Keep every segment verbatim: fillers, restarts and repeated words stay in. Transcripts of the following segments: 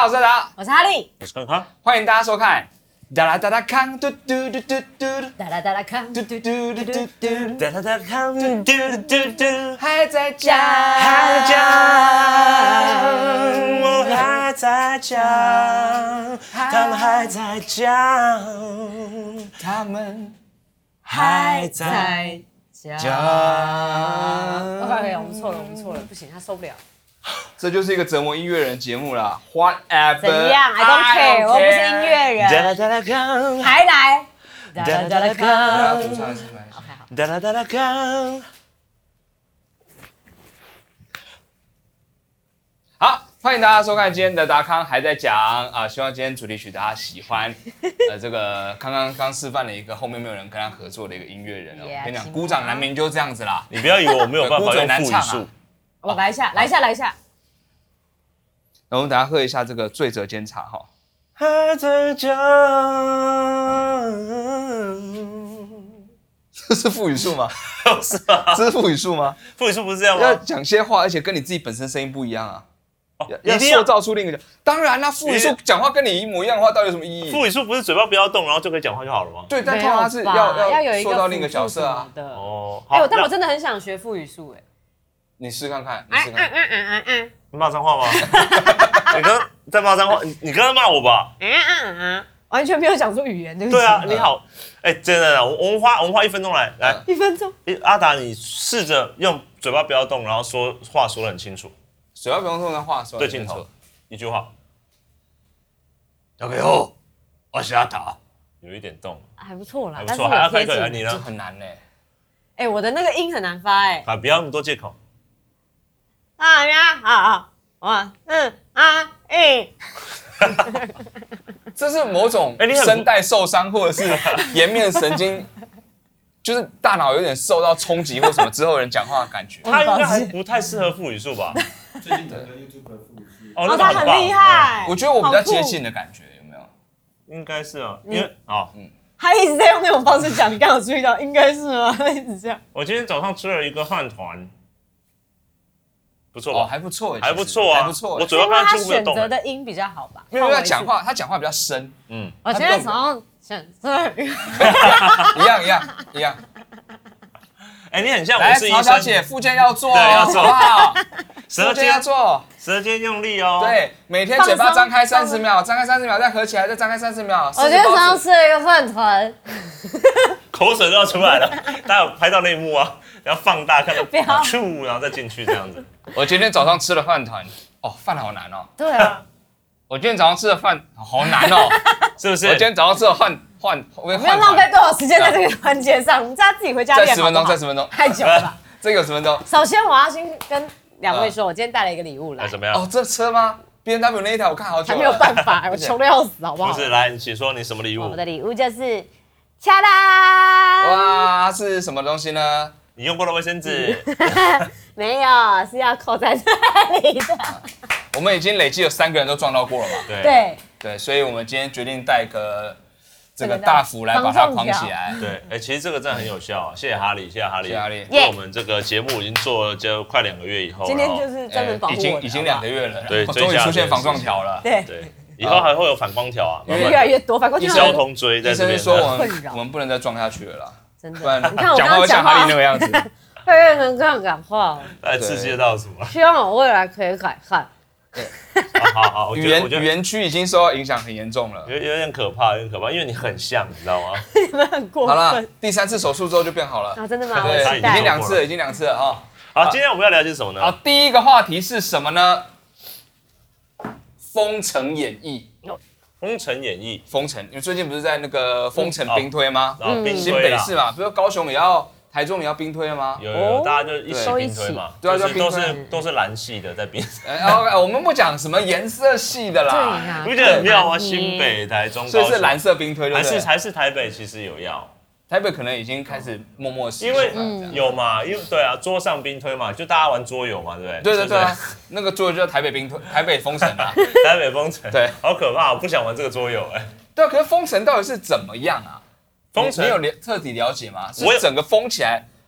好，我是达， 我是哈利， 我是康康， 欢迎大家收看。哒啦哒啦康，嘟嘟嘟嘟嘟， 哒啦哒啦康， 嘟嘟嘟嘟嘟嘟， 哒哒哒康，嘟嘟嘟嘟， 还在讲， 还在讲，我还在讲，他们还在讲， 他们还在讲。 讲。 OK， 我们错了，我们错了，不行，他受不了。 这就是一个折磨音乐人的节目啦。Whatever， 怎样 ？I don't care， 我不是音乐人。 哒啦哒啦康， 还来。哒哒啦哒啦大家康， 主唱是没关系。 OK， 好。 哒啦哒啦康。 好，欢迎大家收看今天的达康还在讲啊，希望今天主题曲大家喜欢。呃，这个康康刚示范了一个后面没有人跟他合作的一个音乐人哦。 Yeah， 我跟你讲， 请鼓掌难鸣就这样子啦。 你不要以为我没有办法对用复语难唱啊数， 我来一下，来一下，来一下。 那我们等下喝一下这个醉者煎茶哈。 还在讲。 这是副语数吗？ 是吗？ 这是副语数吗？ 复语数不是这样要吗？ 讲些话，而且跟你自己本身声音不一样啊。要要一定要塑造出另一个。当然啦，副语数讲话跟你一模一样的话，到底有什么意义？ 复语数不是嘴巴不要动，然后就可以讲话就好了吗？ 对，但通常它是没有吧要要有一个塑造另一个角色啊辅助什。么的。 哦， 哎， 好， 我但我那真的很想学腹语术哎。 你试看看，你嗯嗯试看看。 嗯嗯嗯嗯你骂脏话吗？你刚刚在骂脏话，你你刚刚骂我吧？ 嗯嗯嗯，完全没有讲出语言，对不起。 对啊，你好，哎，真的，我我们花我们花一分钟来来， 一分钟。 诶阿达，你试着用嘴巴不要动，然后说话说得很清楚， 水要不用动的话说得清楚对镜头。一句话。大家好，我是阿达，有一点动， 还不错啦， 还不但是错，还要可以有贴近。 可以，你这呢？ 很难嘞。 哎，我的那个音很难发哎。 啊，不要那么多借口。 啊呀啊啊嗯啊哎。 这是某种哎你很声带受伤，或者是颜面神经，就是大脑有点受到冲击或什么之后人讲话的感觉。 他应该还不太适合复语术吧？ 最近整个 YouTube 的复语是哦， 哦， 那个棒他很厉，害。 我觉得我比较接好酷近的感觉，有没有？ 嗯应该是啊，因为哦， 他一直在用那种方式讲，你刚好注意到，应该是吗？他一直这样。 我今天早上吃了一个饭团，不错哦， 吧？ 还不错耶， 还不错啊， 还不错耶。 我嘴巴因为他刚刚几乎没有选动欸。 择的音比较好吧？ 没有，因为他换讲话，他讲话比较深， 嗯， 我现在早上选择。 一样一样一样。 哎，你很像来， 我是医生， 曹小姐，附件要做哦， 对要做好不好？ 舌附件要尖做。 舌尖用力哦。， 对，每天嘴巴张开三十秒，张开三十秒，再合起来，再张开三十秒。 我今天早上吃了一个饭团， 口水都要出来了。大家有拍到那一幕啊？然后放大看到， 不要咻，然后再进去这样子。 我今天早上吃了饭团，哦，饭好难哦。 对啊， 我今天早上吃的饭好难哦， 是不是？ 我今天早上吃了换换，我不要浪费多少时间在这个环节上，我们大家自己回家练。 再十分钟， 好不好再十分钟， 太久了吧？ 这个有十分钟。 首先，我要先跟两位说，我今天带了一个礼物来哎，，怎么样？ 哦，这车吗 ？B N W 那一台我看好久了， 还没有办法，我穷的要死，好不好？ 不是，来，请说你什么礼物我们？的礼物就是，恰啦， 哇，是什么东西呢？ 你用过的卫生纸， 没有，是要扣在这里的。 我们已经累计有三个人都撞到过了嘛？ 对对， 对，所以我们今天决定带个这个这个大斧来把它框起来。 对，哎，其实这个真的很有效啊！谢谢哈利，谢谢哈利， 谢谢哈利为我们这个节目已经做了就快两个月以后， 今天然后就是专门保护已我的， 经已经两个月了， 对我终于出现防撞追加条了。 对， 对，以后还会有反光条啊，慢越慢来越多，反过去医交通锥在医这边。 生说我困扰们我们不能再撞下去了啦， 真的， 不然你看我讲话会像刚刚讲话哈利那个样子。 会让人这样讲话， 来刺激到什么？ 希望我未来可以改善。 好好好，我语觉得我觉得言语言区已经受到影响很严重了。 有有点可怕，有点可怕，因为你很像，你知道吗？ 你们很过好了分， 第三次手术之后就变好了。 啊！真的吗？ 对，已我期待经两次了，已经两次了啊。 好，今天我们要了解什么好， 呢？ 第一个话题是什么呢？《封城演义》。 《封城演义封城，因为最近不是在那个封城兵推吗》，？ 然后冰新推啦， 北市嘛，不是高雄也要，台中也要兵推了吗？ 有有有， 哦大家就一起对冰推嘛， 对啊就是都就冰推是都是蓝系的在冰， 哎，OK，我们不讲什么颜色系的对啦， 呀， 你不觉得很妙吗？ 对新北、台中、 所以高雄， 是蓝色兵推对还不对？ 是还是台北其实有要， 台北可能已经开始默默实因为行了这样有嘛，因为对啊，桌上冰推嘛，就大家玩桌游嘛，对不对？ 对对对啊是， 那个桌游就叫台北兵推，台北封城啊。 不是台北封城， 对， 好可怕，我不想玩这个桌游哎。 对啊，可是封城到底是怎么样啊？ 封城你你有了彻底了解吗？是我有整个封起来，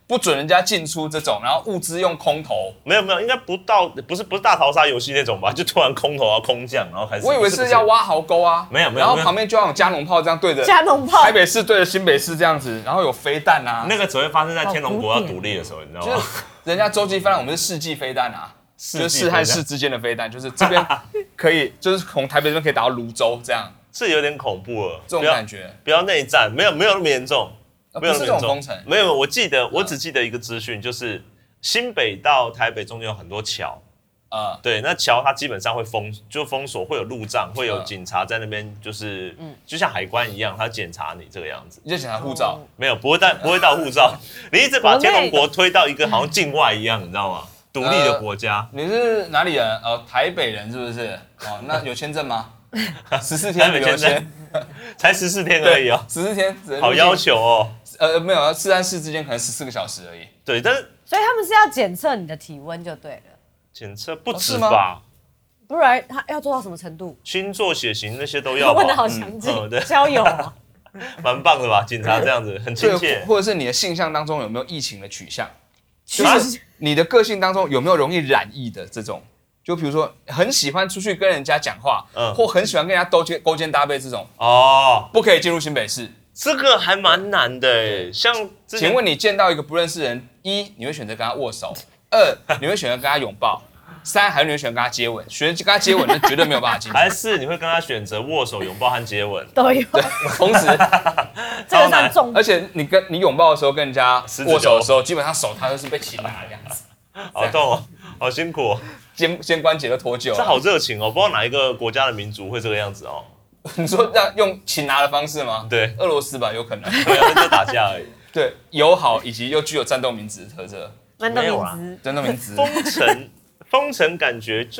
不准人家进出这种，然后物资用空投。 没有没有，应该不到，不是不是大逃杀游戏那种吧？就突然空投啊空降，然后开始。 我以为是要挖壕沟啊， 没有没有， 然后旁边就要有加农炮这样对着加农炮， 台北市对着新北市这样子，然后有飞弹啊。 那个只会发生在天龙国要独立的时候，你知道吗？ 就是人家洲际飞弹，我们是世纪飞弹啊。就是市和市之间的飞弹，就是这边可以，就是从台北这边可以打到泸州，这样是有点恐怖了。 这种感觉， 不要内战，没有没有那么严重，没有那么严重。没有，我记得我只记得一个资讯，就是新北到台北中间有很多桥，啊，对，那桥它基本上会封，就封锁，会有路障，会有警察在那边，就是嗯，就像海关一样，他检查你这个样子。 你就检查护照？ 没有，不会到不会到护照，你一直把天龙国推到一个好像境外一样，你知道吗？独立的国家、 呃，你是哪里人？呃，台北人是不是？哦，那有签证吗？十四天旅游签， 才十四天而已哦， 十四天， 好要求哦。 呃，没有，市和市之间可能十四个小时而已。 对，但是所以他们是要检测你的体温就对了。 检测不止吧？ 不然他要做到什么程度？ 星座、血型那些都要。 问的好详尽，嗯嗯、交友、啊， 蛮棒的吧？警察这样子很亲切。 或者是你的性向当中有没有疫情的取向？就是你的个性当中有没有容易染疫的这种？就比如说很喜欢出去跟人家讲话，嗯，或很喜欢跟人家勾肩勾肩搭背这种，哦，不可以进入新北市。 这个还蛮难的诶。像， 请问你见到一个不认识的人，一你会选择跟他握手，二你会选择跟他拥抱，三还是你会选择跟他接吻？选择跟他接吻，那绝对没有办法进去。 还是你会跟他选择握手、拥抱和接吻？ 都有， 对，同时这个算重。 而且你跟你拥抱的时候，跟人家握手的时候，基本上手它都是被擒拿的样子。 好痛哦，好辛苦哦， 肩肩关节都脱臼了。 这好热情哦，不知道哪一个国家的民族会这个样子哦。 你说这样用擒拿的方式吗？ 对， 俄罗斯吧，有可能。 对啊，就打架而已。 对，友好以及又具有战斗民族的特色。 战斗民族， 战斗民族。 封城，封城感觉就是，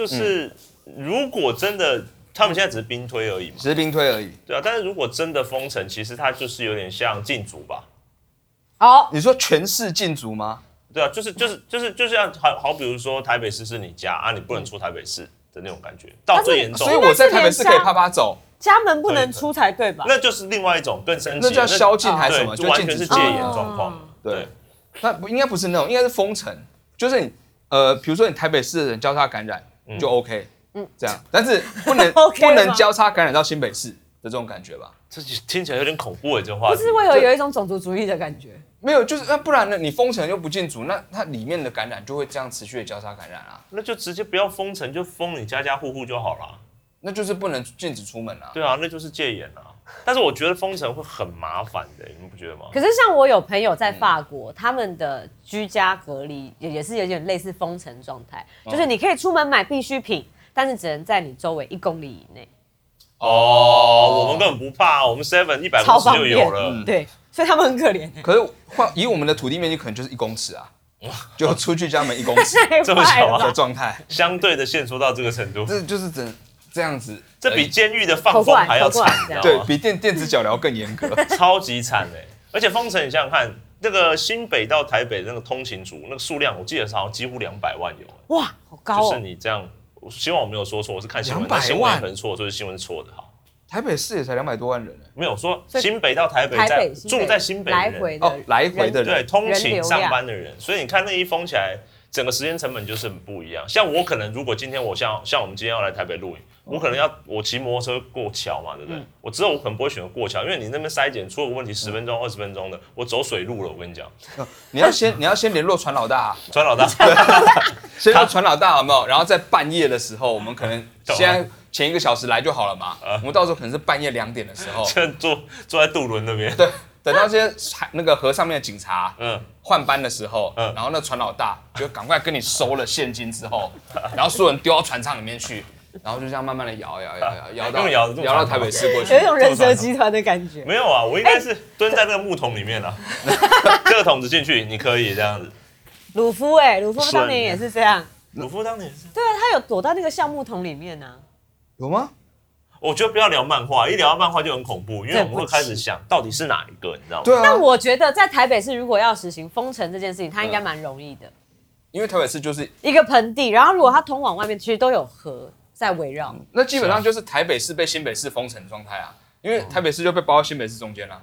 嗯、如果真的，他们现在只是兵推而已嘛， 只是兵推而已。 对啊，但是如果真的封城，其实它就是有点像禁足吧。 哦， 你说全市禁足吗？ 对啊，就是就是就是就像好好，比如说台北市是你家啊，你不能出台北市的那种感觉，到最严重。 所以我在台北市可以啪啪走， 家门不能出才对吧？ 那就是另外一种更升级， 那叫宵禁还是什么？ 就完全是戒严状况。对， 那不应该不是那种，应该是封城，就是你呃，比如说你台北市的人交叉感染就 OK，嗯，这样，但是不能不能交叉感染到新北市的这种感觉吧？ 这听起来有点恐怖哎，这话不是会有有一种种族主义的感觉？ 没有，就是那不然呢？你封城又不禁足，那它里面的感染就会这样持续的交叉感染啊。 那就直接不要封城，就封你家家户户就好了。 那就是不能禁止出门啊。 对啊，那就是戒严啊。但是我觉得封城会很麻烦的，你们不觉得吗？ 可是像我有朋友在法国，嗯、他们的居家隔离也是有点类似封城状态，嗯、就是你可以出门买必需品，但是只能在你周围一公里以内。 哦，我们根本不怕，我们 seven 一百公尺就有了。 嗯、对，所以他们很可怜。 可是以我们的土地面积，可能就是一公尺啊，就出去家门一公尺这么小的状态， 相对的限缩到这个程度， 这就是整这样子， 这比监狱的放风还要惨， 对比电电子脚镣更严格， 超级惨哎！而且封城，你想想看，那个新北到台北那个通勤族那个数量，我记得好像几乎两百万有。 哇，好高哦！ 就是你这样。我希望我没有说错，我是看新闻， 但新闻可能错，所以新闻是错的。好， 台北市也才两百多万人， 没有说新北到台北，在住在新北来回哦，来回的人， 对，通勤上班的人，所以你看那一封起来，整个时间成本就是很不一样。像我可能如果今天我像像我们今天要来台北录影，我可能要我骑摩托车过桥嘛，对不对？嗯、我知道我可能不会选择过桥，因为你那边筛检出了个问题，十分钟、二十分钟的，我走水路了。我跟你讲， 你要先你要先联络船老大， 船老大， 先联络船老大有没有？然后在半夜的时候，我们可能现在前一个小时来就好了嘛。我们到时候可能是半夜两点的时候， 坐坐在渡轮那边， 对。等到这些那个河上面的警察嗯换班的时候，嗯，然后那船老大就赶快跟你收了现金之后，然后所有人丢到船舱里面去，然后就这样慢慢的摇摇摇摇摇到摇摇到台北市过去， 有一种人蛇集团的感觉。 没有啊，我应该是蹲在那个木桶里面啊，这个桶子进去你可以这样子。 鲁夫哎，鲁夫当年也是这样。 鲁夫当年是？ 对啊，他有躲到那个橡木桶里面啊。 有吗？ 我觉得不要聊漫画，一聊到漫画就很恐怖，因为我们会开始想到底是哪一个，你知道吗？ 对啊。 但我觉得在台北市如果要实行封城这件事情，它应该蛮容易的， 因为台北市就是一个盆地，然后如果它通往外面，其实都有河在围绕、嗯。 那基本上就是台北市被新北市封城的状态啊，因为台北市就被包到新北市中间了。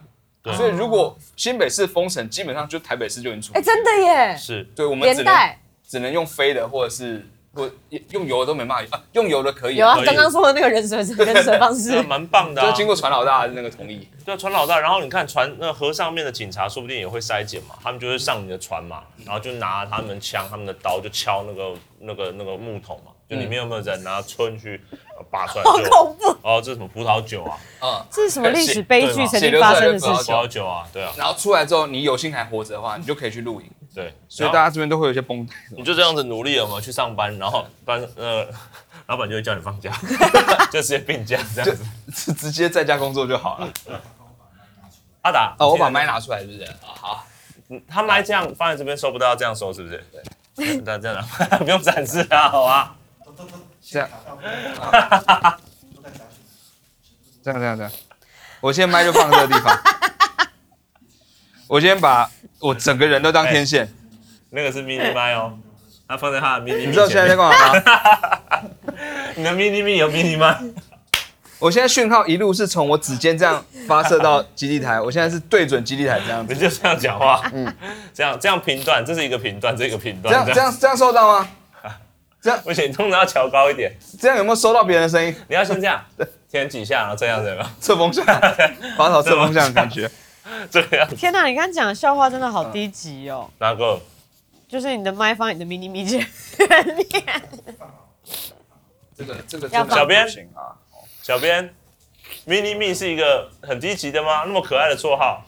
所以如果新北市封城，基本上就台北市就已经出。 哎，真的耶！ 是， 对，我们只能只能用飞的，或者是或用油的都没办法，啊，用油的可以。 有啊，刚刚说的那个人水人水方式， 蛮棒的， 就经过船老大的那个同意。 对，船老大，然后你看船那河上面的警察，说不定也会筛检嘛，他们就会上你的船嘛，然后就拿他们枪、他们的刀就敲那个那个那个木桶嘛，就里面有没有人拿春去拔出来？ 好恐怖！ 哦，这是什么葡萄酒啊？ 嗯，这是什么历史悲剧曾经发生的事情？ 葡萄酒啊，对啊。 然后出来之后，你有幸还活着的话，你就可以去露营。 对， 所以大家这边都会有一些绷带。 你就这样子努力了嘛，去上班，然后班呃，老板就会叫你放假，就直接病假这样子， 直接在家工作就好了。 阿达， 哦，我把麦拿出来，是不是？好， 他麦这样放在这边收不到，这样收是不是？对，那这样不用展示啊，好啊。 这样，这样这样这样，我现在麦就放这个地方。我今天把我整个人都当天线， 那个是 mini 麦哦，它放在他的 mini。 你知道现在在干嘛吗？ 你的 mini mini 有 mini 麦。 我现在讯号一路是从我指尖这样发射到基地台，我现在是对准基地台这样子。 你就这样讲话，嗯，这样这样评断，这是一个评断，这个评断。 这样这样这样收到吗？这样， 而且你通常要调高一点。 这样有没有收到别人的声音？ 你要先这样，填几下，然后这样子， 侧风向，拔草侧风向的感觉。 这个样子。 天哪，你刚刚讲的笑话真的好低级哦。 哪个？ 就是你的麦放你的 mini mini 前面。 这个这个小编啊，小编 ，mini me 是一个很低级的吗？那么可爱的绰号。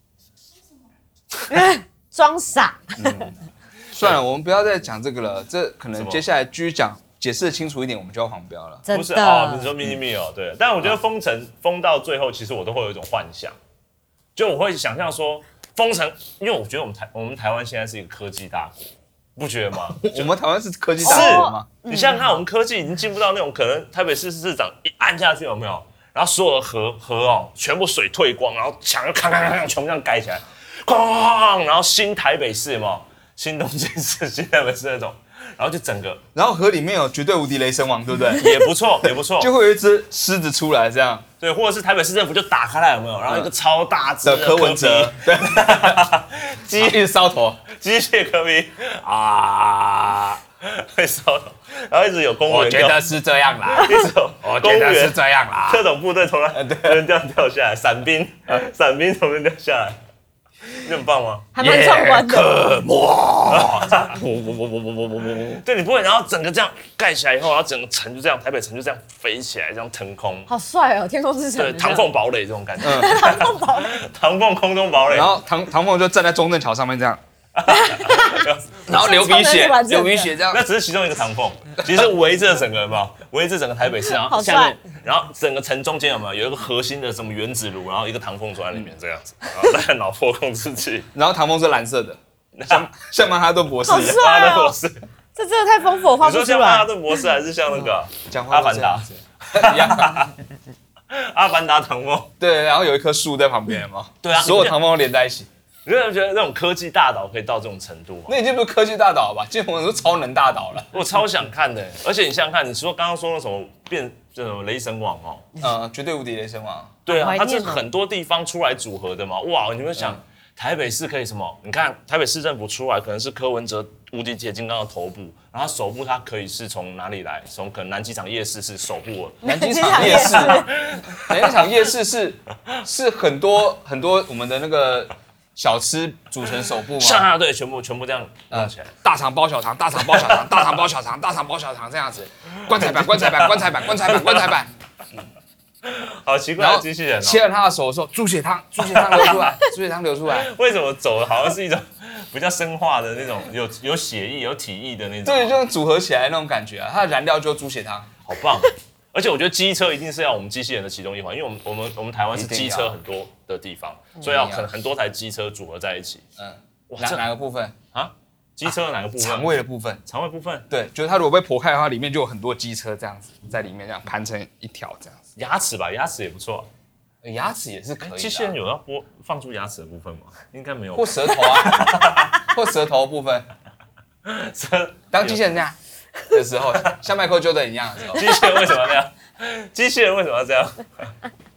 装傻。 嗯算了，我们不要再讲这个了。这可能接下来继续讲，解释的清楚一点，我们就要黄标了。 不是哦，你说 mini me 哦，对。但我觉得封城封到最后，其实我都会有一种幻想，就我会想象说封城，因为我觉得我们台我们台湾现在是一个科技大国，不觉得吗？ 我们台湾是科技大国吗？ 你想想看，我们科技已经进步到那种可能台北市市长一按下去有没有？然后所有的河河哦，全部水退光，然后墙就咔咔咔全部这样盖起来，哐，然后新台北市有没有？新东京市、新台北市那种，然后就整个， 然后河里面有绝对无敌雷神王，对不对？ 也不错，也不错， 就会有一只狮子出来这样， 对，或者是台北市政府就打开来有没有？然后一个超大只的柯文哲，对，机一直烧头， 机械科比啊，会烧头，然后一直有公务员， 我觉得是这样啦， 一直有我觉得是这样啦， 特种部队从那边这样掉下来，伞兵，伞兵从那边掉下来。你很棒吗？ 还蛮壮观的。 哇！对，你不会，然后整个这样盖起来以后，然后整个城就这样，台北城就这样飞起来，这样腾空， 好帅哦！天空之城， 对，唐凤堡垒这种感觉。 唐凤堡垒， 唐凤空中堡垒。 然后唐唐凤就站在中正桥上面这样，然后流鼻血，流鼻血这样。 那只是其中一个唐凤，其实围着整个有没有？围着整个台北市，然后下面，然后整个城中间有没有有一个核心的什么原子炉，然后一个唐凤坐在里面这样子，然后再脑波控制器， 然后唐凤是蓝色的，像像曼哈顿博士一样。 曼哈顿博士，这真的太丰富，我画不出来。 你说像曼哈顿博士还是像那个阿凡达一样？ 阿凡达唐凤， 对，然后有一棵树在旁边嘛， 对啊， 所有唐凤都连在一起。 你真的觉得那种科技大岛可以到这种程度吗？ 那已经不是科技大岛了吧？今天我们是超能大岛了。 我超想看的，而且你想想看，你说刚刚说那什么变这种雷神网哦， 嗯，绝对无敌雷神网。 对啊，它是很多地方出来组合的嘛。哇，你们想台北市可以什么？你看台北市政府出来可能是柯文哲无敌铁金刚的头部，然后首部它可以是从哪里来？从可能南机场夜市是首部， 南机场夜市，南机场夜市是是很多很多我们的那个。小吃组成首部吗？ 啊，对，全部全部这样弄起来， 大肠包小肠，大肠包小肠，大肠包小肠，大肠包小肠这样子，棺材板，棺材板，棺材板，棺材板，棺材板。 好奇怪的机器人哦！ 切了他的手的时候，猪血汤，猪血汤流出来，猪血汤流出来。 为什么走的好像是一种比较生化的那种，有有血液、有体液的那种？ 对，就是组合起来那种感觉啊！它的燃料就是猪血汤， 好棒。而且我觉得机车一定是要我们机器人的其中一环，因为我们我们我们台湾是机车很多的地方，所以要很很多台机车组合在一起。 嗯，哪哪个部分啊？机车的哪个部分？ 肠胃的部分。 肠胃部分。 对，就是它如果被剖开的话，里面就有很多机车这样子在里面这样盘成一条这样子。 牙齿吧，牙齿也不错。 牙齿也是可以的。 机器人有要播放出牙齿的部分吗？应该没有。 或舌头啊，或舌头的部分。当机器人这样的时候，像迈克尔·乔丹一样的时候， 机器人为什么要这样？机器人为什么要这样？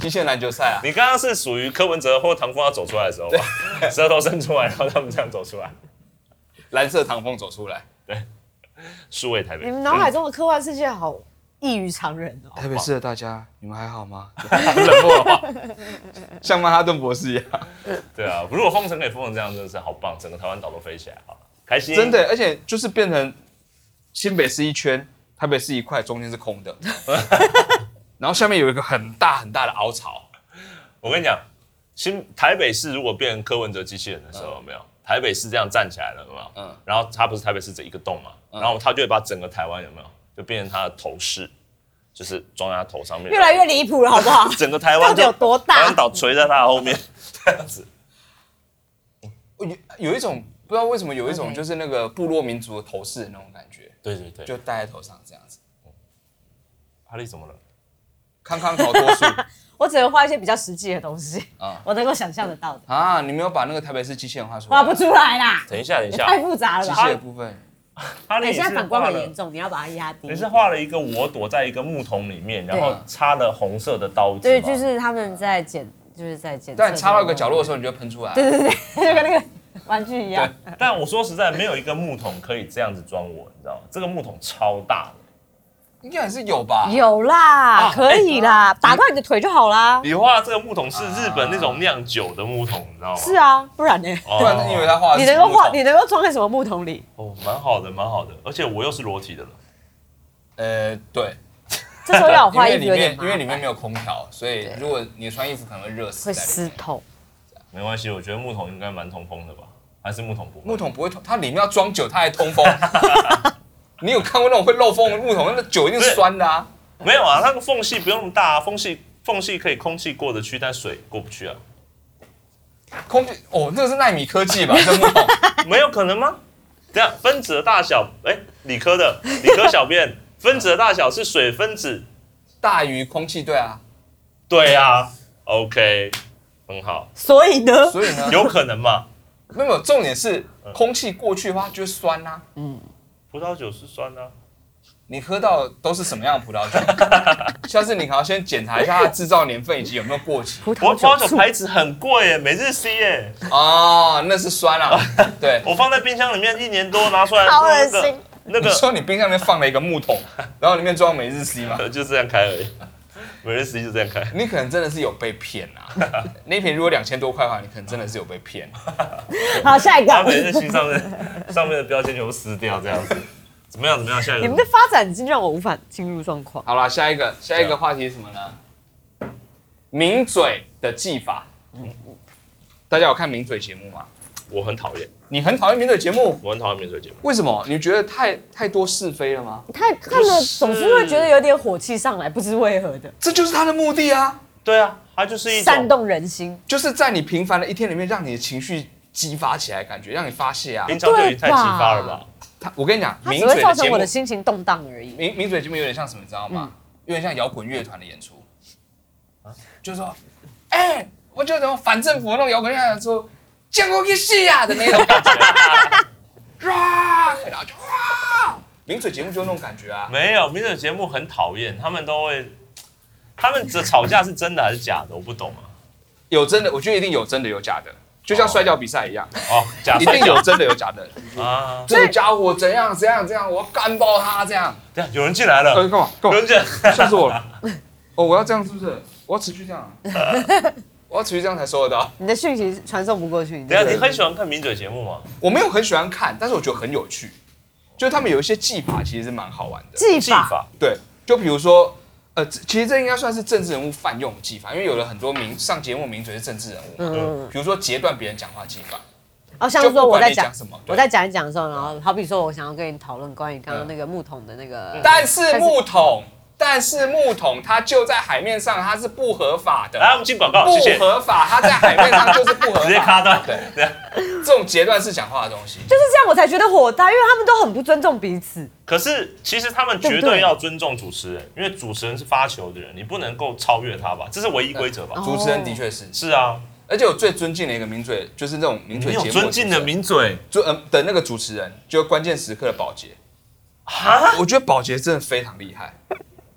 机器人篮球赛啊！ 你刚刚是属于柯文哲或唐凤要走出来的时候吧？舌头伸出来，然后他们这样走出来， 蓝色唐风走出来。 对，数位台北。 你们脑海中的科幻世界好异于常人哦。 台北市的大家，你们还好吗？冷漠的话，像曼哈顿博士一样。 对啊，如果封城可以封成这样，真的是好棒，整个台湾岛都飞起来，好开心。 真的，而且就是变成新北市一圈，台北市一块，中间是空的。然后下面有一个很大很大的凹槽。 我跟你讲，新台北市如果变成柯文哲机器人的时候，有没有？台北市这样站起来了，有没有？嗯。然后他不是台北市这一个洞嘛，嗯、然后他就会把整个台湾有没有，就变成他的头饰，就是装在他头上面。 越来越离谱了，好不好？ 整个台湾到底有多大？ 台湾岛垂在他的后面，这样子。 有有一种不知道为什么有一种就是那个部落民族的头饰的那种感觉。 对对对。 就戴在头上这样子。 哈利怎么了？ 康康考多数， 我只能画一些比较实际的东西，啊，我能够想象得到的。 啊，你没有把那个台北市机器人画出来？ 画不出来啦。 等一下，等一下， 太复杂了吧？ 机械的部分。 哈利， 现在反光很严重，你要把它压低。 你是画了一个我躲在一个木桶里面，然后插了红色的刀子。 对，就是他们在检，就是在检。 但插到一个角落的时候，你就喷出来。 对对对，就跟那个玩具一样。 但我说实在，没有一个木桶可以这样子装我，你知道吗？这个木桶超大的。 应该还是有吧？ 有啦，啊、可以啦，欸、打断你的腿就好啦。 你画这个木桶是日本那种酿酒的木桶，你知道吗？ 是啊，不然呢？ 哦、不然你以为他画的是你能够画，你能够装在什么木桶里？ 哦，蛮好的，蛮好的，而且我又是裸体的了。 呃，对。 这时候要我画衣服有点麻烦， 因为里面没有空调，所以如果你穿衣服可能会热死， 会湿透。 没关系，我觉得木桶应该蛮通风的吧？还是木桶不会？ 木桶不会通，它里面要装酒，它还通风。你有看过那种会漏风的木桶？那酒一定是酸的啊！ 没有啊，那个缝隙不用那么大啊，缝隙缝隙可以空气过得去，但水过不去啊。 空气哦，这个是奈米科技吧？这木桶没有可能吗？这样分子的大小，哎、欸，理科的理科小编，分子的大小是水分子大于空气，对啊， 对啊 ，OK， 很好。 所以呢？ 所以呢？ 有可能吗？ 没有，重点是空气过去的话就是酸啊。嗯。 葡萄酒是酸的、啊， 你喝到都是什么样的葡萄酒？下次你可能要先检查一下它的制造年份以及有没有过期。 葡萄酒，葡萄酒牌子很贵耶，每日 C 耶。 哦，那是酸啊。对， 我放在冰箱里面一年多，拿出来好恶心。 那个， 你说你冰箱里面放了一个木桶，然后里面装每日 C 吗？ 就这样开而已，每日 C 就这样开。 你可能真的是有被骗啊！那一瓶如果两千多块的话，你可能真的是有被骗。 好，下一个。 把每日 C 上面上面的标签全部撕掉，这样子。怎么样？怎么样？下一个。 你们的发展已经让我无法进入状况。 好了，下一个，下一个话题是什么呢？名嘴的技法。嗯，大家有看名嘴节目吗？ 我很讨厌。 你很讨厌名嘴节目？ 我很讨厌名嘴节目。 为什么？你觉得太太多是非了吗？ 太看了总是会觉得有点火气上来，不知为何的。 这就是他的目的啊！ 对啊，他就是一种煽动人心， 就是在你平凡的一天里面，让你的情绪激发起来，感觉让你发泄啊。 平常就已经太激发了吧？ 他，我跟你讲， 它只会造成我的心情动荡而已。 名名嘴节目有点像什么，你知道吗？嗯、有点像摇滚乐团的演出，啊、就是说，哎、欸，我就那种反政府的那种摇滚乐团演出，见过去死呀的那种感觉，哇，然后就哇，名嘴节目就那种感觉啊。 没有，名嘴节目很讨厌，他们都会，他们的吵架是真的还是假的？我不懂啊。 有真的，我觉得一定有真的有假的。就像摔跤比赛一样， 哦，假一定有真的有假的啊！这个家伙怎样怎样怎样，我要干爆他这样。 这样有人进来了， 干嘛？ 有人进来， 吓死我了！哦，我要这样是不是？我要持续这样，我要持续这样才收得到。 你的讯息传送不过去。 等下，你很喜欢看名嘴节目吗？ 我没有很喜欢看，但是我觉得很有趣，就是他们有一些技法其实是蛮好玩的。 技法， 对，就比如说。呃，其实这应该算是政治人物泛用的技法，因为有了很多名上节目名嘴是政治人物嘛，嗯，比如说截断别人讲话技法。 哦，像是说我在讲什么， 我在讲一讲的时候，然后好比说我想要跟你讨论关于刚刚那个木桶的那个， 但是木桶，但是木桶它就在海面上，它是不合法的。 来，我们进广告，谢谢。 不合法，它在海面上就是不合法。 直接卡断， 对对，这种截断式讲话的东西， 就是这样，我才觉得火大，因为他们都很不尊重彼此。 可是其实他们绝对要尊重主持人，因为主持人是发球的人，你不能够超越他吧？这是唯一规则吧？ 主持人的确是。 是啊， 而且我最尊敬的一个名嘴，就是那种名嘴节目。 你有尊敬的名嘴， 就嗯的那个主持人，就关键时刻的宝洁。哈，我觉得宝洁真的非常厉害。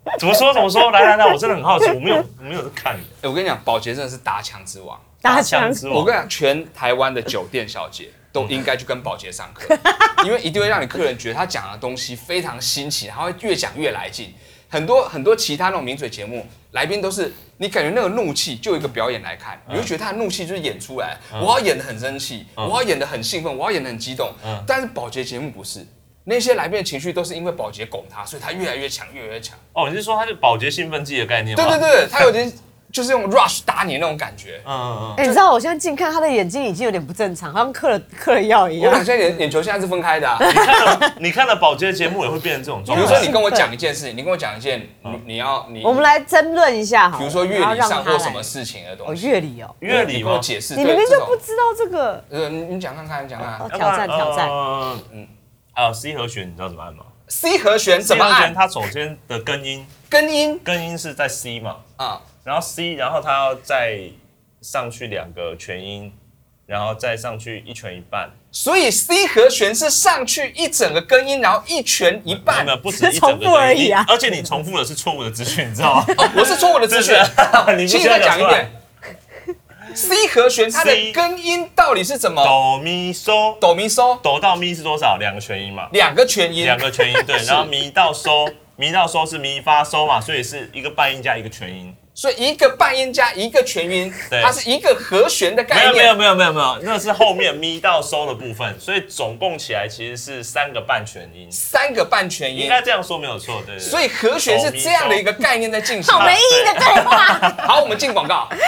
怎么说怎么说？来来来，我真的很好奇，我没有我没有在看。 哎，我跟你讲，宝洁真的是打枪之王， 打枪之王。我跟你讲，全台湾的酒店小姐都应该去跟宝洁上课，因为一定会让你客人觉得他讲的东西非常新奇，他会越讲越来劲。很多很多其他那种名嘴节目，来宾都是你感觉那个怒气，就一个表演来看，你会觉得他的怒气就是演出来，我要演得很生气，我要演得很兴奋，我要演得很激动。但是宝洁节目不是，那些来宾的情绪都是因为宝洁拱他，所以他越来越强，越来越强。 哦，你是说他是宝洁兴奋剂的概念吗？ 对对对，他有点就是用 rush 打你那种感觉。 嗯嗯。哎，你知道我现在近看他的眼睛已经有点不正常，好像嗑了嗑了药一样。 我现在眼眼球现在是分开的啊。 你看了你看了宝洁节目也会变成这种状态。 比如说你跟我讲一件事情，你跟我讲一件你你要你。 我们来争论一下好。 比如说乐理上或什么事情的东西。 哦，乐理哦。 乐理跟我解释。 你明明就不知道这个。 呃，你你讲看看，你讲看看。 挑战挑战。 嗯。还有 C 和弦，你知道怎么按吗 ？C 和弦怎么按？ C 和弦它首先的根音， 根音根音是在 C 嘛？ 啊。 然后 C， 然后它要再上去两个全音，然后再上去一拳一半。 所以 C 和弦是上去一整个根音，然后一拳一半。 没有，不止一整个而已啊！而且你重复的是错误的资讯，你知道吗？ 哦，我是错误的资讯。 你请你再讲一遍。C 和弦它的根音到底是怎么？ 哆咪嗦， 哆咪嗦， 哆到咪是多少？两个全音嘛。 两个全音。 两个全音对，然后咪到嗦，咪到嗦是咪发嗦嘛，所以是一个半音加一个全音。 所以一个半音加一个全音，它是一个和弦的概念。 没有没有没有没有没有，那是后面咪到收的部分，所以总共起来其实是三个半全音。 三个半全音， 应该这样说没有错，对对。 所以和弦是这样的一个概念在进行。 好没意义的对话。 好，我们进广告。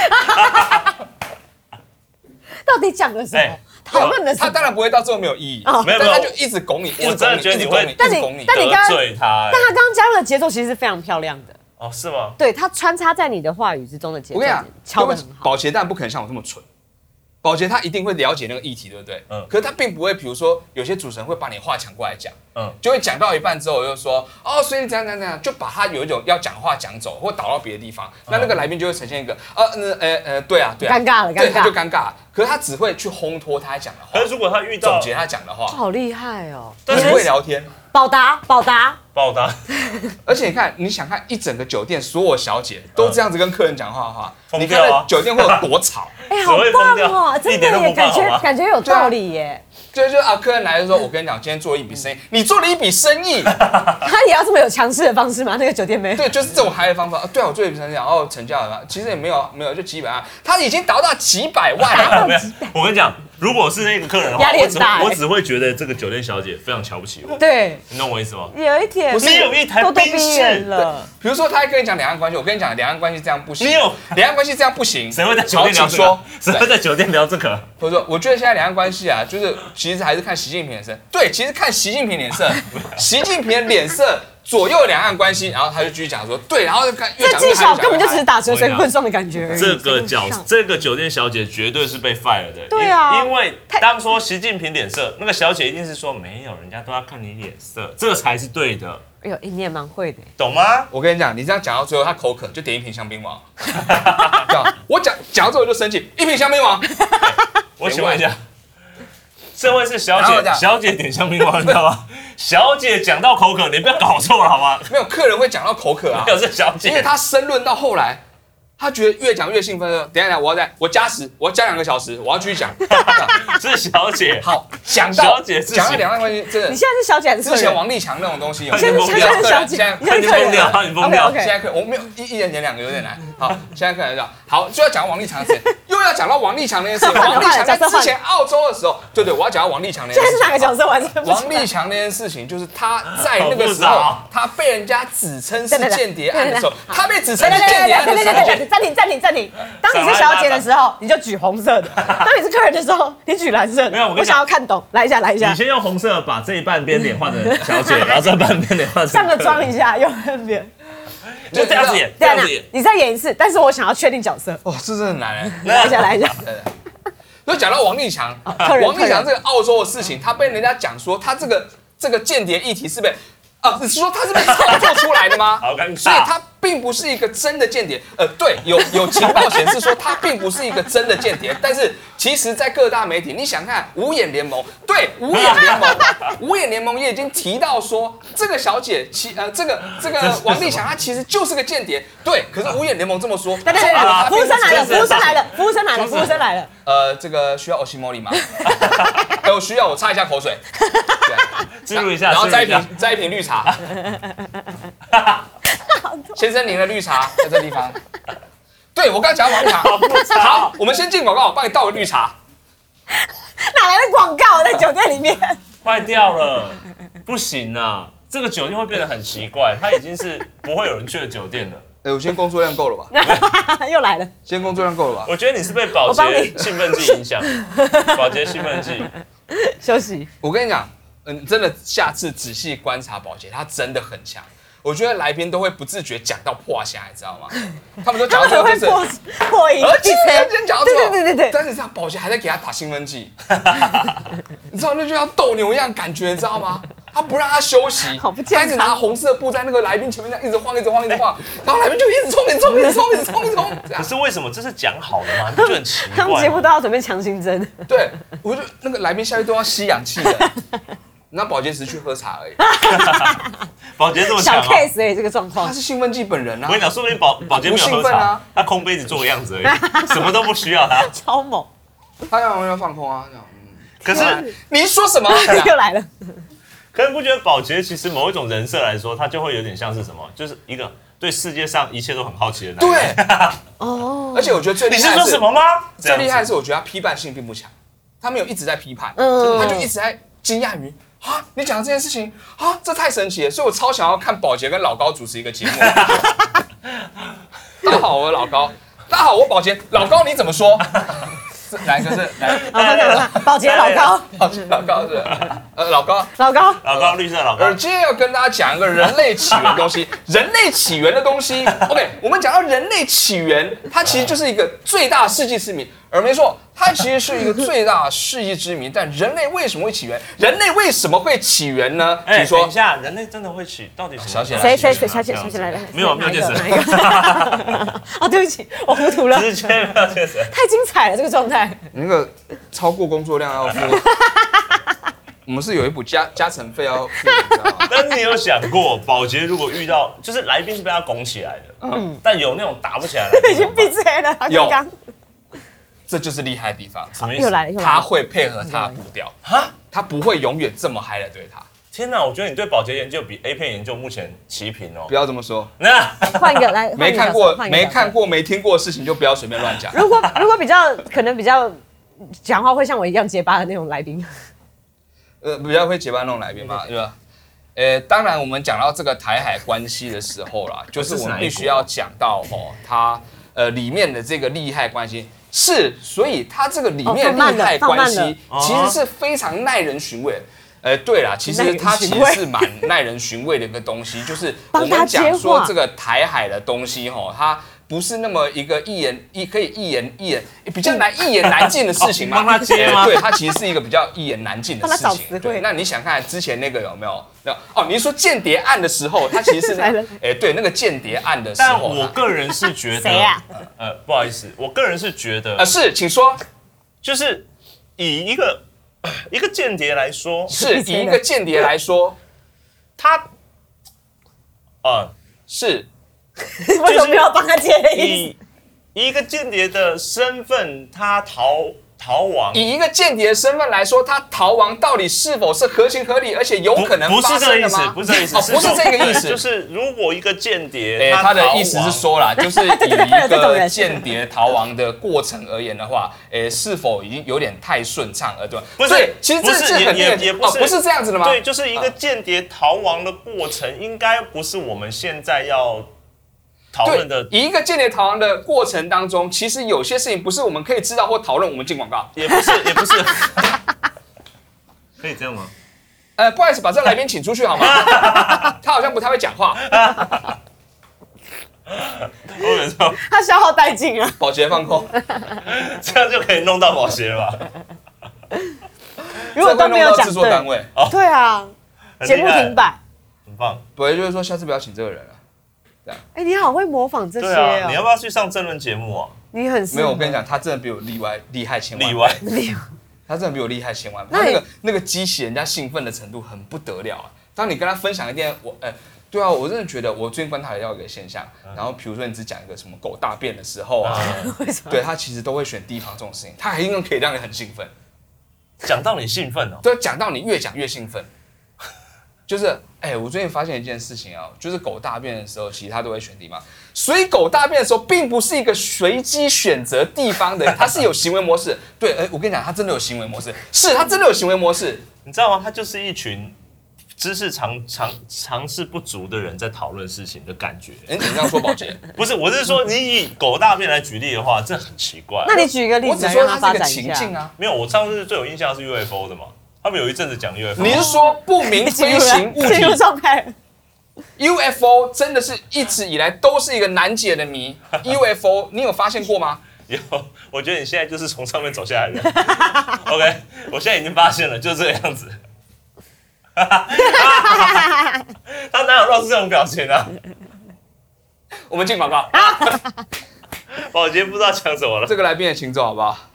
到底讲了什么？讨论的什么？ 他当然不会到最后没有意义， 没有， 他就一直拱你，一直拱你，一直拱你， 但你但你刚刚对他， 但他刚刚加入的节奏其实是非常漂亮的。 哦，是吗？ 对，它穿插在你的话语之中的节奏， 我跟你讲， 敲得很好。 宝洁当然不可能像我这么蠢，宝洁他一定会了解那个议题，对不对？嗯。可是他并不会，比如说有些主持人会把你话抢过来讲，嗯，就会讲到一半之后就说，哦，所以怎样怎样怎样，就把他有一种要讲话讲走，或导到别的地方，那那个来宾就会呈现一个，呃，那呃呃，对啊，对啊， 尴尬了，尴尬， 对，他就尴尬。可是他只会去烘托他讲的话。 可是如果他遇到总结他讲的话， 好厉害哦， 但是会聊天。 宝达，宝达， 宝达， 而且你看，你想看一整个酒店所有小姐都这样子跟客人讲话的话，你看酒店会有多吵？ 哎，好棒哦，真的耶，感觉感觉有道理耶。 对，就是啊，客人来的时候，我跟你讲，今天做了一笔生意，你做了一笔生意， 他也要这么有强势的方式吗？那个酒店没？ 对，就是这种嗨的方法。对啊，我做了一笔生意，然后成交了，其实也没有没有，就几百万，他已经达到几百万了。 我跟你讲，如果是那个客人的话，我只我只会觉得这个酒店小姐非常瞧不起我。 对， 你懂我意思吗？ 有一点， 你有一台宾士了。 比如说，他还跟你讲两岸关系，我跟你讲，两岸关系这样不行。 你有两岸关系这样不行？ 谁会在酒店聊这个？谁会在酒店聊这个？ 或者说，我觉得现在两岸关系啊，就是其实还是看习近平脸色。对，其实看习近平脸色，习近平的脸色左右两岸关系，然后他就继续讲说，对，然后就看越讲越这技巧根本就只是打蛇随棍上的感觉而已。 这个角这个酒店小姐绝对是被 fire 的。 对啊， 因为当说习近平脸色，那个小姐一定是说没有，人家都要看你脸色，这才是对的。 哎呦，你也蛮会的， 懂吗？ 我跟你讲，你这样讲到最后，他口渴就点一瓶香槟王。我讲讲到最后就生气，一瓶香槟王。 我请问一下。这位是小姐，小姐点香槟王，你知道吗？小姐讲到口渴，你不要搞错了好吗？ 没有，客人会讲到口渴啊， 没有是小姐， 因为他申论到后来，他觉得越讲越兴奋了。等一下，我要再我加时，我要加两个小时，我要继续讲。 是小姐， 好，讲到小姐讲到两岸关系，真的。 你现在是小姐还是？ 之前王立强那种东西， 现在现在是小姐， 现在你疯掉，你疯掉。 现在客我没有一一人点两个有点难。好，现在客人讲好，就要讲王立强的事情，又要讲到王立强那件事情。王立强在之前澳洲的时候，对对，我要讲到王立强那件事情。 现在是哪个角色？完全王立强那件事情，就是他在那个时候，他被人家指称是间谍案的时候，他被指称是间谍案的时候， 暂停暂停暂停。当你是小姐的时候，你就举红色的；当你是客人的时候，你举蓝色的。 没有， 我想要看懂，来一下来一下。 你先用红色把这一半边脸换成小姐，然后这半边脸换成。 上个妆一下，用那边。 就这样子演，这样子演。 你再演一次，但是我想要确定角色。 哇，这真的很难。 来一下，来一下。 就讲到王立强，王立强这个澳洲的事情，他被人家讲说他这个这个间谍议题是被啊，你是说他是被炒作出来的吗？ 好尴尬。 所以他必并不是一个真的间谍。呃，对，有有情报显示说他并不是一个真的间谍，但是其实，在各大媒体，你想看五眼联盟，对，五眼联盟，五眼联盟也已经提到说，这个小姐其呃，这个这个王丽强她其实就是个间谍，对。可是五眼联盟这么说， 对对对，服务生来了，服务生来了，服务生来了，服务生来了。 呃，这个需要欧西莫里吗？有需要我擦一下口水， 记录一下， 然后再一瓶再一瓶绿茶。先生，您的绿茶在这地方。对，我刚讲王丽强。好，我们先进广告，我帮你倒个绿茶。 哪来的广告在酒店里面？ 坏掉了，不行啊！这个酒店会变得很奇怪，它已经是不会有人去的酒店了。 哎，我今天工作量够了吧？ 又来了， 今天工作量够了吧？ 我觉得你是被保洁兴奋剂影响，保洁兴奋剂。 休息。 我跟你讲，嗯，真的，下次仔细观察保洁，他真的很强。我觉得来宾都会不自觉讲到破虾，你知道吗？他们都讲到最后就是破破音， 而且先讲到最后， 对对对对， 但是这样保洁还在给他打兴奋剂，你知道那就像斗牛一样感觉，你知道吗？他不让他休息，他一直拿红色布在那个来宾前面这样一直晃，一直晃，一直晃，然后来宾就一直冲，一直冲，一直冲，一直冲，一直冲。 可是为什么这是讲好的吗？你不觉得很奇怪？ 他们节目都要准备强心针。 对，我就那个来宾下去都要吸氧气的。那保洁只是去喝茶而已。 保洁这么强、 哦、小 case 哎、欸，这个状况。 他是兴奋剂本人啊！ 我跟你讲，说不定保保洁没有喝茶，啊、他空杯子做个样子而已，什么都不需要他。 超猛！ 他要要放空啊，这样。 可是你说什么？ 又来了。 可是不觉得保洁其实某一种人设来说，他就会有点像是什么？就是一个对世界上一切都很好奇的男人。 对。哦。而且我觉得最厉害的是， 你是说什么吗？ 最厉害的是，我觉得他批判性并不强，他没有一直在批判，嗯、他就一直在惊讶于。啊！你讲的这件事情啊，这太神奇了，所以我超想要看宝洁跟老高主持一个节目。大家好，我是老高。大家好，我宝洁。老高你怎么说？哪一个是？ 来，宝洁老高， 宝洁老高是呃老高， 老高， 老高，绿色老高。 而今天要跟大家讲一个人类起源的东西，人类起源的东西。OK， 我们讲到人类起源，它其实就是一个最大世纪之谜。而没错，它其实是一个最大世纪之谜。但人类为什么会起源？人类为什么会起源呢？ 哎， 请说。 等一下，人类真的会起？到底什么？ 小姐来， 谁谁谁？小姐，小姐来了。 没有，没有见识。 哦，对不起，我糊涂了。 直接没有见识。 太精彩了，这个状态。 那个超过工作量要付。我们是有一笔加加成费要付，你知道吗？ 但是你有想过，保洁如果遇到就是来宾是被他拱起来的，嗯，但有那种打不起来的， 已经闭嘴了。 有。这就是厉害的地方， 什么意思？ 又来了，又来了。 他会配合他的步调，哈，他不会永远这么嗨的对他。 天哪，我觉得你对保洁研究比 A 片研究目前齐平哦。 不要这么说。 那换一个来， 没看过、没看过、没听过的事情就不要随便乱讲。 如果如果比较可能比较讲话会像我一样结巴的那种来宾， 呃，比较会结巴那种来宾嘛，对吧？呃，当然我们讲到这个台海关系的时候啦，就是我们必须要讲到哦，它呃里面的这个利害关系。是，所以它这个里面利害关系其实是非常耐人寻味。呃，对啦，其实它其实是蛮耐人寻味的一个东西，就是我们讲说这个台海的东西哈，它不是那么一个一言一可以一言一言比较难一言难尽的事情嘛？ 帮他接吗？ 对，它其实是一个比较一言难尽的事情。对，那你想看之前那个有没有？哦，你说间谍案的时候，它其实是哎，对，那个间谍案的时候。 但我个人是觉得， 谁啊？ 呃，不好意思，我个人是觉得， 呃，是，请说， 就是以一个一个间谍来说， 是以一个间谍来说， 他，呃， 是。 为什么要帮他接的意思？ 以一个间谍的身份，他逃逃亡。 以一个间谍的身份来说，他逃亡到底是否是合情合理，而且有可能发生的吗？ 不是这个意思，不是这个意思， 哦，不是这个意思， 就是如果一个间谍， 哎，他的意思是说啦，就是以一个间谍逃亡的过程而言的话，哎，是否已经有点太顺畅了，对吧？ 不是， 其实这是很也也不是不是这样子的吗？ 对，就是一个间谍逃亡的过程，应该不是我们现在要。讨论的以一个间谍逃亡的过程当中，其实有些事情不是我们可以知道或讨论。我们进广告也不是，也不是，可以这样吗？ 呃，不好意思，把这个来宾请出去好吗？他好像不太会讲话。 我跟你说， 他消耗殆尽了。 保洁放空， 这样就可以弄到保洁了吧？ 如果都没有讲制作单位， 对啊，节目停摆， 很棒。 不会就是说下次不要请这个人了。 哎，你好会模仿这些哦。你要不要去上政论节目啊？ 你很没有，我跟你讲，他真的比我例外厉害千万。 例外， 他真的比我厉害千万。他那个那个激起人家兴奋的程度很不得了啊！当你跟他分享一件我，哎，对啊，我真的觉得我最近观察到一个现象，然后比如说你只讲一个什么狗大便的时候啊，对他其实都会选地方这种事情，他还应该可以让你很兴奋。 讲到你兴奋哦， 对，讲到你越讲越兴奋。就是，哎、欸，我最近发现一件事情啊，就是狗大便的时候，其实它都会选地方。所以狗大便的时候，并不是一个随机选择地方的，它是有行为模式。对，哎、欸，我跟你讲，它真的有行为模式，是它真的有行为模式。 你知道吗？它就是一群知识常常常识不足的人在讨论事情的感觉。 哎、欸，你这样说，宝杰？ 不是，我是说，你以狗大便来举例的话，这很奇怪。 那你举一个例子， 我只说它是一个情境啊。 没有，我上次最有印象是 U F O 的嘛。他们有一阵子讲 U F O， 你是说不明飞行物体进入状态 ？U F O 真的是一直以来都是一个难解的谜。U F O 你有发现过吗？ 有，我觉得你现在就是从上面走下来的。OK， 我现在已经发现了，就是这个样子。他哪有露出这种表情啊？ 我们进广告。 宝杰不知道讲什么了。 这个来宾也请走好不好？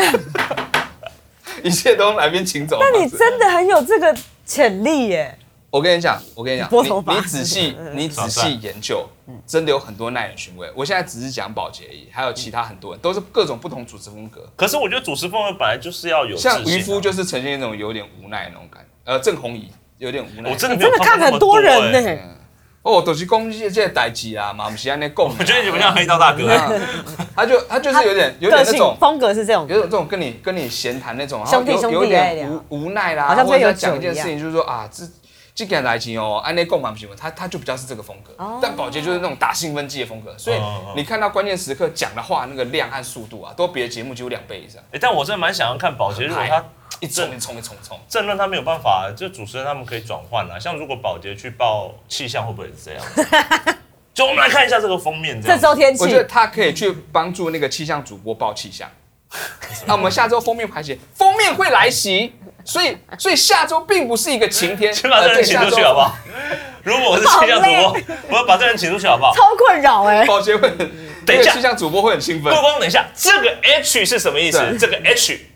一切都来宾请走。 但你真的很有这个潜力耶！ 我跟你讲，我跟你讲， 你你仔细你仔细研究，真的有很多耐人寻味。我现在只是讲宝洁而已，还有其他很多人都是各种不同主持风格。 可是我觉得主持风格本来就是要有、啊， 像渔夫就是呈现一种有点无奈的那种感觉。呃，郑弘仪有点无奈。 我真的真的看很多人呢、欸。 哦，都是讲这这代志啊嘛，不是安尼讲。 我觉得你们像黑道大哥、啊， 他就他就是有点有点那种风格是这种， 有种这种跟你跟你闲谈那种， 兄弟兄弟有点无无奈啦， 好像或者讲一件事情，就是说啊，这这件代志哦，安尼讲嘛不行，他他就比较是这个风格。哦、但宝洁就是那种打兴奋剂的风格，所以你看到关键时刻讲的话那个量和速度啊，都别的节目几乎两倍以上。 哎、欸，但我真的蛮想要看宝洁，如果他。 一冲一冲一冲冲， 政论他没有办法，就主持人他们可以转换啦。像如果宝洁去报气象，会不会是这样？就我们来看一下这个封面， 这周天气， 我觉得他可以去帮助那个气象主播报气象。那我们下周封面排写，封面会来袭，所以所以下周并不是一个晴天。 先把这人请出去好不好？如果我是气象主播，我要把这人请出去好不好？ 超困扰哎！ 宝洁会， 等一下， 气象主播会很兴奋。 过光，等一下，这个 H 是什么意思？这个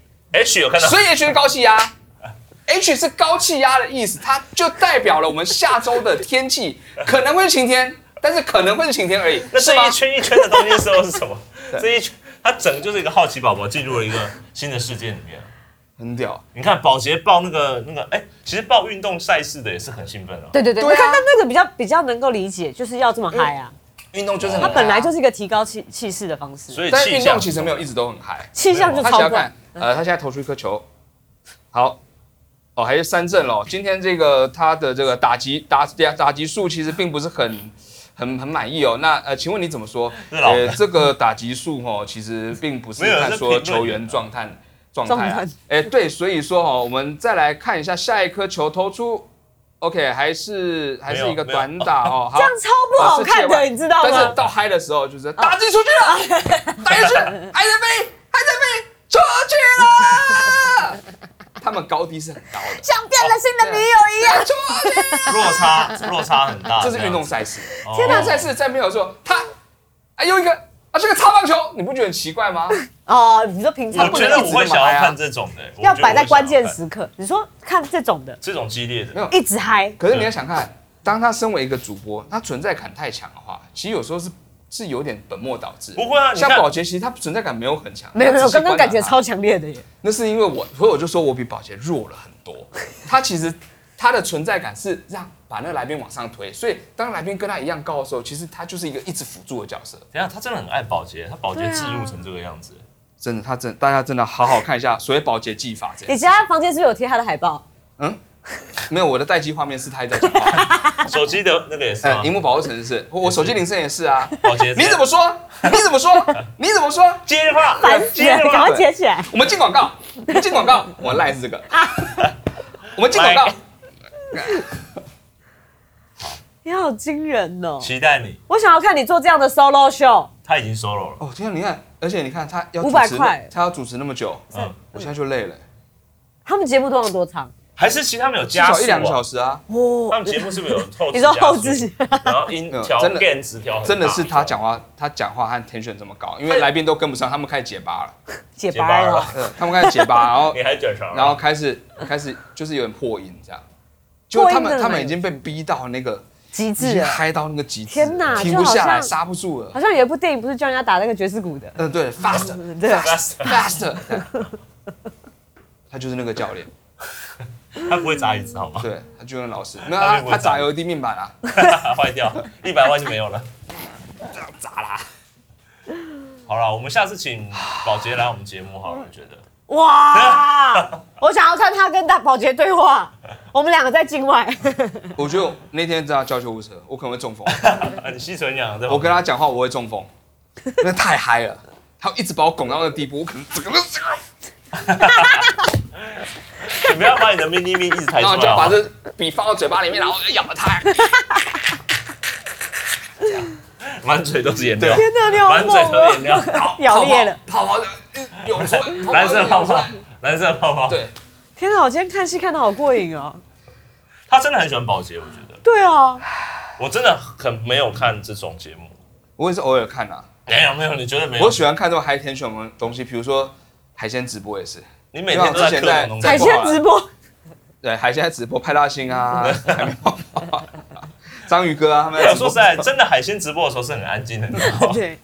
H。H 有看到， 所以 H 是高气压 ，H 是高气压的意思，它就代表了我们下周的天气可能会是晴天，但是可能会是晴天而已。 那这一圈一圈的东西时候是什么？这一圈，它整个就是一个好奇宝宝进入了一个新的世界里面， 很屌。 你看宝洁报那个那个，哎、欸，其实报运动赛事的也是很兴奋哦。 对对对，我看到那个比较比较能够理解，就是要这么嗨啊。 运动就是它本来就是一个提高气气势的方式， 所以但运动其实没有一直都很嗨， 气象就超快。 呃，他现在投出一颗球。好，哦，还是三振咯。今天这个他的这个打击打打击数其实并不是很很很满意哦。那呃，请问你怎么说？呃，这个打击数哦，其实并不是看说球员状态状态啊。哎，对，所以说哦，我们再来看一下下一颗球投出 ，OK， 还是还是一个短打哦。 这样超不好看的，你知道吗？ 但是到嗨的时候就是打击出去了，打进去，还在飞，还在飞。出去了，他们高低是很高的， 像变了心的女友一样。 出去， 落差落差很大。 这是运动赛事，天哪！赛事在没有说他，哎，用一个啊，这个擦棒球，你不觉得很奇怪吗？ 哦，你说平常我觉得我会想要看这种的， 要摆在关键时刻。你说看这种的， 这种激烈的， 没有一直嗨。 可是你要想看，当他身为一个主播，他存在感太强的话，其实有时候是。是有点本末倒置， 不会啊， 像宝洁其实他存在感没有很强， 没有没有，刚刚感觉超强烈的耶。 那是因为我，所以我就说我比宝洁弱了很多。他其实他的存在感是让把那个来宾往上推，所以当来宾跟他一样高的时候，其实他就是一个一直辅助的角色。 等一下，他真的很爱宝洁，他宝洁置入成这个样子， 真的，他真大家真的好好看一下所谓宝洁技法。 你家房间是不是有贴他的海报？嗯。 没有，我的待机画面是他在讲话。 手机的那个也是啊， 荧幕保护程式，我手机铃声也是啊。 宝洁， 你怎么说？你怎么说？你怎么说？ 接电话， 接电话，赶快接起来。 我们进广告，我们进广告，我赖是这个。我们进广告。 你好惊人哦！ 期待你， 我想要看你做这样的 solo show。 他已经 solo 了。 哦，天啊，你看，而且你看他要五百块， 他要主持那么久，嗯，我现在就累了。 他们节目通常多长？ 还是其实他们有加速、啊、 至少一两个小时啊。 他们节目是不是有后置？ 你说后置， 然后音调电子调， 真的是他讲话，他讲话和 tension 这么高，因为来宾都跟不上，他们开始结巴了， 结巴了， 他们开始结巴，然后你还卷舌， 然后开始开始就是有点破音这样，就他们他们已经被逼到那个极致了， 嗨到那个极致， 天哪， 停不下来，刹不住了。 好像有一部电影不是叫人家打那个爵士鼓的， 嗯，对 ，faster， 对 ，faster， 他就是那个教练。 他不会砸椅子好吗？ 对，他就跟老师，没有他他砸 L E D 面板啊， 坏掉，一百万就没有了， 这样砸啦。 好了，我们下次请宝洁来我们节目好了，我觉得。 哇，我想要看他跟大宝洁对话，我们两个在境外。 我觉得我那天真的要叫救护车，我可能会中风。 你吸纯氧， 我跟他讲话我会中风，那太嗨了，他一直把我拱到那个地步，我可能整个。 你不要把你的 mini me 一直抬出来， 然后就把这笔放到嘴巴里面，然后咬了它， 满嘴都是颜料， 天哪，你好猛， 满嘴都是颜料， 咬裂了， 泡泡的涌出来， 蓝色泡泡，蓝色泡泡， 对， 天哪，我今天看戏看得好过瘾哦。 他真的很喜欢宝洁，我觉得。 对啊， 我真的很没有看这种节目， 我也是偶尔看啊。 没有没有，你觉得没有？ 我喜欢看这种 high tension 的东西，比如说海鲜直播也是。 你每天都在在海鲜直播， 对，海鲜直播，派大星啊，海绵宝宝，章鱼哥啊，他们。 说实在，真的海鲜直播的时候是很安静的，你知道吗？ 对，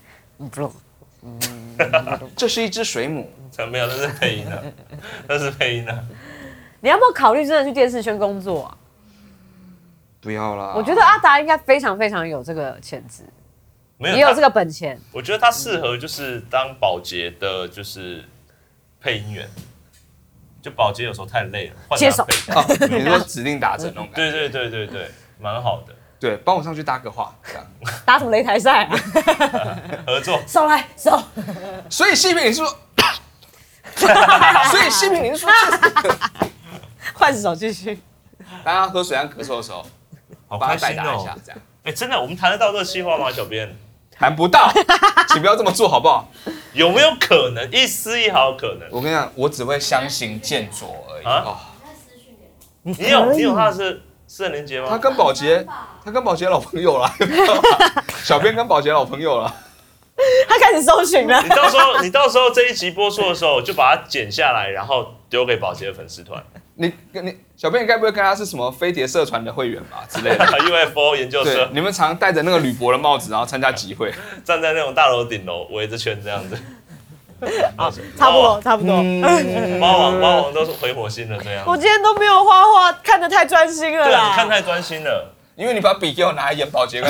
这是一只水母， 没有，那是配音的，那是配音的。 你要不要考虑真的去电视圈工作啊？ 不要啦。 我觉得阿达应该非常非常有这个潜质，也有这个本钱。 我觉得他适合就是当宝洁的，就是配音员。就宝洁有时候太累了， 接手。 你说指定打针那种感觉？ 对对对对对，蛮好的。 对，帮我上去搭个话，这样。 打什么擂台赛啊？ 合作。 手来手。 所以细品你是说，所以细品你是说， 换手继续。 大家喝水和咳嗽的时候， 好帮他代打一下，这样。 哎，真的，我们谈得到这个计划吗，小编？ 谈不到，请不要这么做好不好？ 有没有可能一丝一毫可能？ 我跟你讲，我只会相形见绌而已。啊， 你有你有他的是私人连结吗？ 他跟宝洁，他跟宝洁老朋友了，小编跟宝洁老朋友了。 他开始搜寻了。 你到时候你到时候这一集播出的时候，就把它剪下来，然后丢给宝洁的粉丝团。 你跟你小编，你该不会跟他是什么飞碟社团的会员吧之类的 ？U F O 研究社， 你们常戴着那个铝箔的帽子，然后参加集会， 站在那种大楼顶楼围着圈这样子。 啊，差不多差不多。 猫王猫王都是回火星了这样。 我今天都没有画画，看得太专心了啦。 对啊，你看太专心了， 因为你把笔给我拿来演保洁。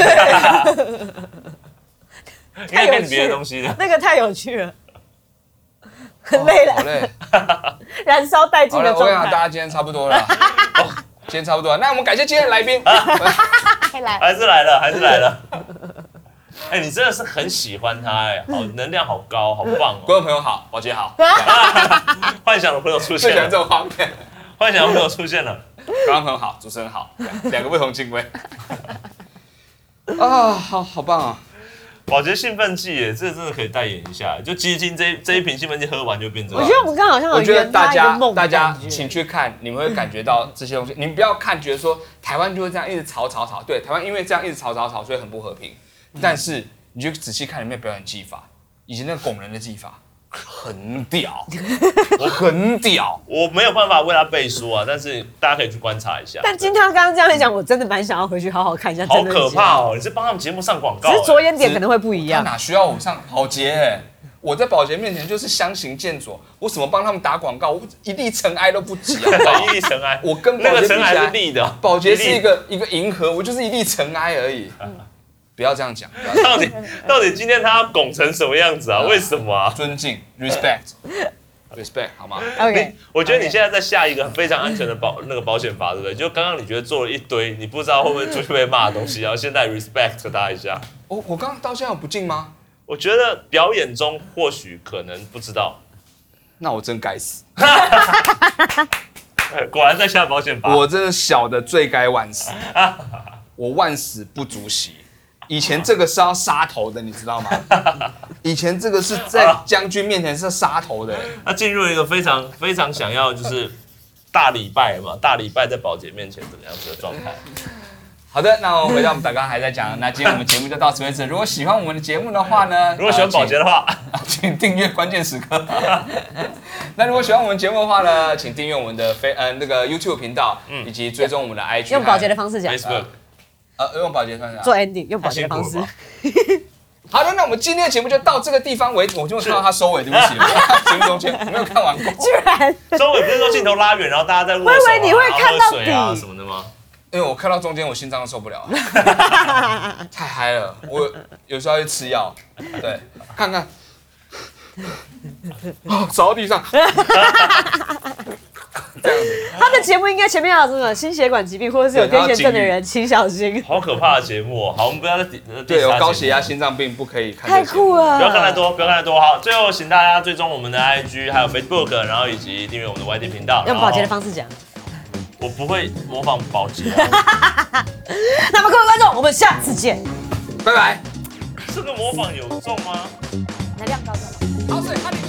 应该跟你别的东西的。 那个太有趣了。很累了， 好累， 燃烧殆尽的状态。 我想大家今天差不多了，今天差不多了。那我们感谢今天的来宾， 还是来了，还是来了。哎，你真的是很喜欢他哎，好能量好高，好棒哦！ 观众朋友好，宝洁好， 幻想的朋友出现了， 最喜欢这种画面。 幻想的朋友出现了， 观众朋友好，主持人好，两个不同敬畏。啊，好好棒啊！ 宝洁兴奋剂耶，这真的可以代言一下。就基金这这一瓶兴奋剂喝完就变这样。 我觉得我们刚刚好像有圆他一个梦。 大家请去看，你们会感觉到这些东西。你们不要看，觉得说台湾就会这样一直吵吵吵。对，台湾因为这样一直吵吵吵，所以很不和平。但是你就仔细看里面表演技法，以及那个拱人的技法，很屌，我很屌。 我没有办法为他背书啊，但是大家可以去观察一下。 但金汤刚刚这样一讲，我真的蛮想要回去好好看一下。 好可怕哦！你是帮他们节目上广告， 只是着眼点可能会不一样。 哪需要我上宝洁？我在宝洁面前就是相形见绌，我怎么帮他们打广告，我一粒尘埃都不及啊！ 一粒尘埃， 我跟那个尘埃是粒的， 宝洁是一个一个银河，我就是一粒尘埃而已。不要这样讲， 到底到底今天他要拱成什么样子啊？为什么啊？ 尊敬 ，respect，respect， 好吗 ？OK， 我觉得你现在在下一个非常安全的保那个保险法，对不对？就刚刚你觉得做了一堆，你不知道会不会出去被骂的东西，然后现在 respect 他一下。 我我刚刚到现在有不敬吗？ 我觉得表演中或许可能不知道， 那我真该死。 果然在下保险法， 我真的小的罪该万死，我万死不足惜。以前这个是要杀头的，你知道吗？以前这个是在将军面前是杀头的。 他进入了一个非常非常想要就是大礼拜嘛，大礼拜在宝洁面前怎么样子的状态。 好的，那我们回到我们刚刚还在讲，那今天我们节目就到此为止。如果喜欢我们的节目的话呢， 如果喜欢宝洁的话， 呃、请, 请订阅关键时刻。那如果喜欢我们节目的话呢，请订阅我们的非呃那个 YouTube 频道，嗯、以及追踪我们的 I G。 用宝洁的方式讲 ，Facebook， 呃，用宝洁的方式做 ending， 用宝洁的方式。 好的，那我们今天的节目就到这个地方为止。我就看到他收尾，对不起，节目中间没有看完过。 居然收尾不是说镜头拉远，然后大家在握手、啊， 我以为你会看到底啊什么的吗？ 因为我看到中间，我心脏受不了，太嗨了。我有时候要去吃药，对，看看，哦，扫到地上。这样子， 他的节目应该前面要有什么心血管疾病或者是有癫痫症的人，请小心。 好可怕的节目、哦，好，我们不要再对有高血压、心脏病不可以看。 太酷了！ 不要看太多，不要看太多。好，最后请大家追踪我们的 I G， 还有 Facebook， 然后以及订阅我们的 Y T 频道。 用宝洁的方式讲。 我不会模仿宝洁。 那么各位观众，我们下次见， 拜拜。 这个模仿有中吗？ 来亮高的。 好，所以他。